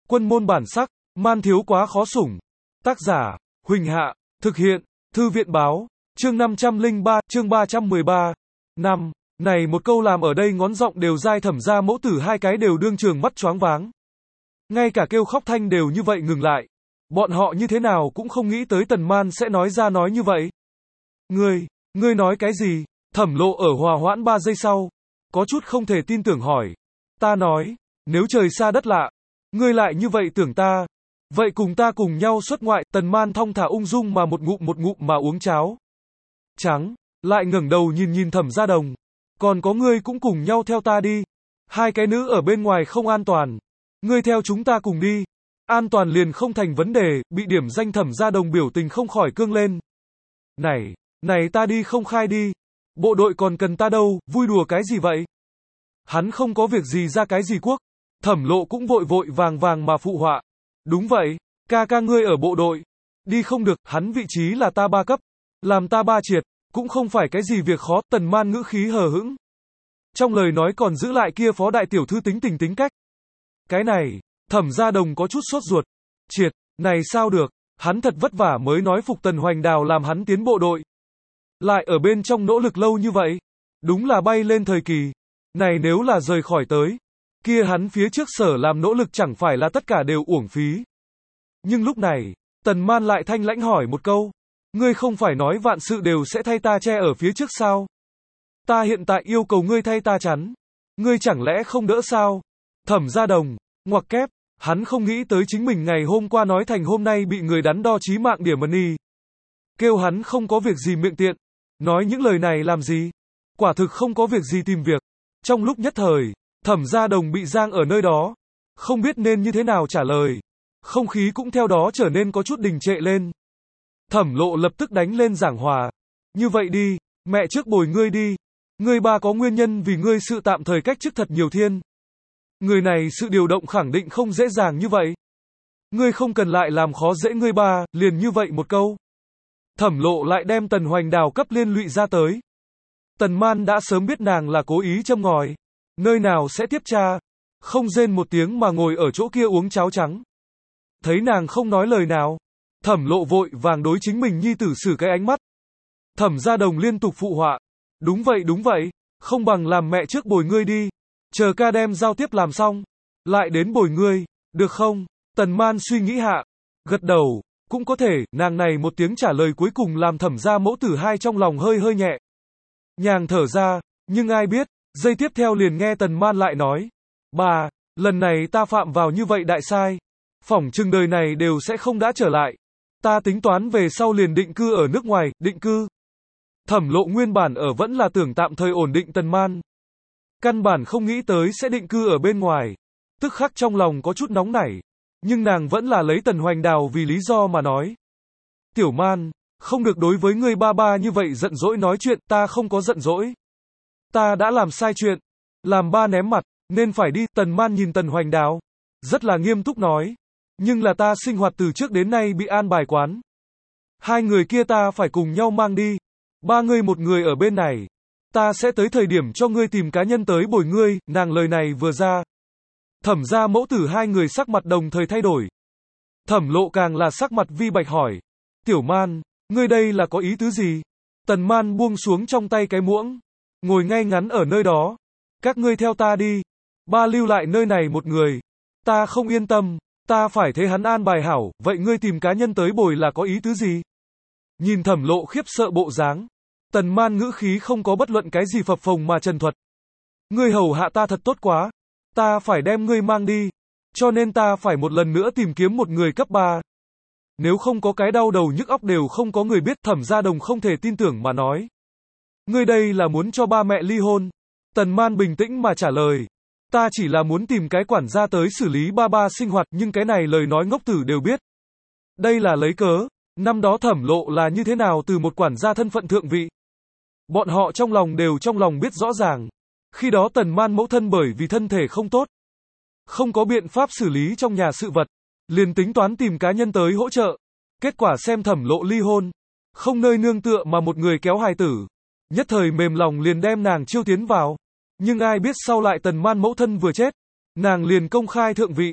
Quân môn bản sắc, man thiếu quá khó sủng. Tác giả, Huỳnh Hạ, thực hiện, Thư viện báo, chương 503, chương 313. Năm, này một câu làm ở đây ngón giọng đều dai Thẩm gia mẫu tử hai cái đều đương trường mắt choáng váng. Ngay cả kêu khóc thanh đều như vậy ngừng lại. Bọn họ như thế nào cũng không nghĩ tới Tần Man sẽ nói ra nói như vậy. Ngươi nói cái gì? Thẩm Lộ ở hòa hoãn 3 giây sau, có chút không thể tin tưởng hỏi. Ta nói, nếu trời xa đất lạ, ngươi lại như vậy tưởng ta, vậy cùng ta cùng nhau xuất ngoại. Tần Man thong thả ung dung mà một ngụm mà uống cháo trắng, lại ngẩng đầu nhìn Thẩm Gia Đồng. Còn có ngươi cũng cùng nhau theo ta đi. Hai cái nữ ở bên ngoài không an toàn. Ngươi theo chúng ta cùng đi. An toàn liền không thành vấn đề. Bị điểm danh Thẩm Gia Đồng biểu tình không khỏi cương lên. Này ta đi không khai đi. Bộ đội còn cần ta đâu, vui đùa cái gì vậy? Hắn không có việc gì ra cái gì quốc. Thẩm Lộ cũng vội vàng mà phụ họa. Đúng vậy, ca ngươi ở bộ đội. Đi không được, hắn vị trí là ta 3 cấp. Làm ta 3 triệt, cũng không phải cái gì việc khó. Tần Man ngữ khí hờ hững. Trong lời nói còn giữ lại kia phó đại tiểu thư tính cách. Cái này, Thẩm Gia Đồng có chút sốt ruột. Triệt, này sao được, hắn thật vất vả mới nói phục Tần Hoành Đào làm hắn tiến bộ đội. Lại ở bên trong nỗ lực lâu như vậy. Đúng là bay lên thời kỳ. Này nếu là rời khỏi tới, kia hắn phía trước sở làm nỗ lực chẳng phải là tất cả đều uổng phí. Nhưng lúc này, Tần Man lại thanh lãnh hỏi một câu. Ngươi không phải nói vạn sự đều sẽ thay ta che ở phía trước sao? Ta hiện tại yêu cầu ngươi thay ta chắn. Ngươi chẳng lẽ không đỡ sao? Thẩm Gia Đồng, ngoặc kép, hắn không nghĩ tới chính mình ngày hôm qua nói thành hôm nay bị người đắn đo chí mạng điểm mani. Kêu hắn không có việc gì miệng tiện. Nói những lời này làm gì? Quả thực không có việc gì tìm việc. Trong lúc nhất thời, Thẩm Gia Đồng bị giang ở nơi đó. Không biết nên như thế nào trả lời. Không khí cũng theo đó trở nên có chút đình trệ lên. Thẩm Lộ lập tức đánh lên giảng hòa. Như vậy đi, mẹ trước bồi ngươi đi. Ngươi ba có nguyên nhân vì ngươi sự tạm thời cách chức thật nhiều thiên. Người này sự điều động khẳng định không dễ dàng như vậy. Ngươi không cần lại làm khó dễ ngươi ba, liền như vậy một câu. Thẩm Lộ lại đem Tần Hoành Đào cấp liên lụy ra tới. Tần Man đã sớm biết nàng là cố ý châm ngòi. Nơi nào sẽ tiếp tra. Không rên một tiếng mà ngồi ở chỗ kia uống cháo trắng. Thấy nàng không nói lời nào. Thẩm Lộ vội vàng đối chính mình nhi tử xử cái ánh mắt. Thẩm Gia Đồng liên tục phụ họa. Đúng vậy, không bằng làm mẹ trước bồi ngươi đi. Chờ ca đem giao tiếp làm xong. Lại đến bồi ngươi, được không? Tần Man suy nghĩ hạ. Gật đầu, cũng có thể, nàng này một tiếng trả lời cuối cùng làm Thẩm gia mẫu tử hai trong lòng hơi nhẹ. Nhàng thở ra, nhưng ai biết, giây tiếp theo liền nghe Tần Man lại nói. Bà, lần này ta phạm vào như vậy đại sai. Phỏng chừng đời này đều sẽ không đã trở lại. Ta tính toán về sau liền định cư ở nước ngoài, định cư. Thẩm Lộ nguyên bản ở vẫn là tưởng tạm thời ổn định Tần Man. Căn bản không nghĩ tới sẽ định cư ở bên ngoài. Tức khắc trong lòng có chút nóng nảy. Nhưng nàng vẫn là lấy Tần Hoành Đào vì lý do mà nói. Tiểu Man, không được đối với ngươi ba như vậy giận dỗi nói chuyện, ta không có giận dỗi. Ta đã làm sai chuyện. Làm ba ném mặt, nên phải đi. Tần Man nhìn Tần Hoành Đào. Rất là nghiêm túc nói. Nhưng là ta sinh hoạt từ trước đến nay bị an bài quán. Hai người kia ta phải cùng nhau mang đi. Ba ngươi một người ở bên này. Ta sẽ tới thời điểm cho ngươi tìm cá nhân tới bồi ngươi. Nàng lời này vừa ra. Thẩm gia mẫu tử hai người sắc mặt đồng thời thay đổi. Thẩm Lộ càng là sắc mặt vi bạch hỏi. Tiểu Man, ngươi đây là có ý tứ gì? Tần Man buông xuống trong tay cái muỗng. Ngồi ngay ngắn ở nơi đó. Các ngươi theo ta đi. Ba lưu lại nơi này một người. Ta không yên tâm. Ta phải thấy hắn an bài hảo. Vậy ngươi tìm cá nhân tới bồi là có ý tứ gì? Nhìn Thẩm Lộ khiếp sợ bộ dáng. Tần Man ngữ khí không có bất luận cái gì phập phồng mà trần thuật. Ngươi hầu hạ ta thật tốt quá. Ta phải đem ngươi mang đi. Cho nên ta phải một lần nữa tìm kiếm một người cấp 3. Nếu không có cái đau đầu nhức óc đều không có người biết. Thẩm Gia Đồng không thể tin tưởng mà nói. Ngươi đây là muốn cho ba mẹ ly hôn. Tần Man bình tĩnh mà trả lời. Ta chỉ là muốn tìm cái quản gia tới xử lý ba sinh hoạt. Nhưng cái này lời nói ngốc tử đều biết. Đây là lấy cớ. Năm đó Thẩm Lộ là như thế nào từ một quản gia thân phận thượng vị. Bọn họ trong lòng biết rõ ràng. Khi đó Tần Man mẫu thân bởi vì thân thể không tốt. Không có biện pháp xử lý trong nhà sự vật. Liền tính toán tìm cá nhân tới hỗ trợ. Kết quả xem Thẩm Lộ ly hôn. Không nơi nương tựa mà một người kéo hài tử. Nhất thời mềm lòng liền đem nàng chiêu tiến vào. Nhưng ai biết sau lại Tần Man mẫu thân vừa chết. Nàng liền công khai thượng vị.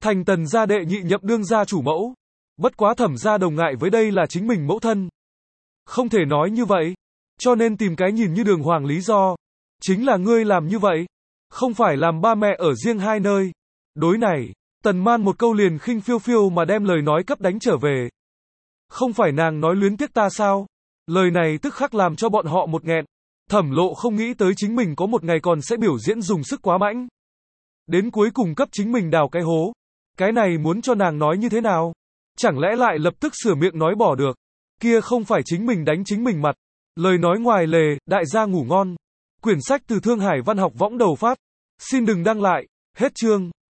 thành Tần gia đệ nhị nhậm đương gia chủ mẫu. Bất quá Thẩm gia đồng ngại với đây là chính mình mẫu thân. Không thể nói như vậy. Cho nên tìm cái nhìn như đường hoàng lý do. Chính là ngươi làm như vậy. Không phải làm ba mẹ ở riêng hai nơi. Đối này, Tần Man một câu liền khinh phiêu phiêu mà đem lời nói cấp đánh trở về. Không phải nàng nói luyến tiếc ta sao? Lời này tức khắc làm cho bọn họ một nghẹn. Thẩm Lộ không nghĩ tới chính mình có một ngày còn sẽ biểu diễn dùng sức quá mạnh. Đến cuối cùng cấp chính mình đào cái hố. Cái này muốn cho nàng nói như thế nào? Chẳng lẽ lại lập tức sửa miệng nói bỏ được? Kia không phải chính mình đánh chính mình mặt. Lời nói ngoài lề, đại gia ngủ ngon. Quyển sách từ Thương Hải Văn học võng đầu phát. Xin đừng đăng lại. Hết chương.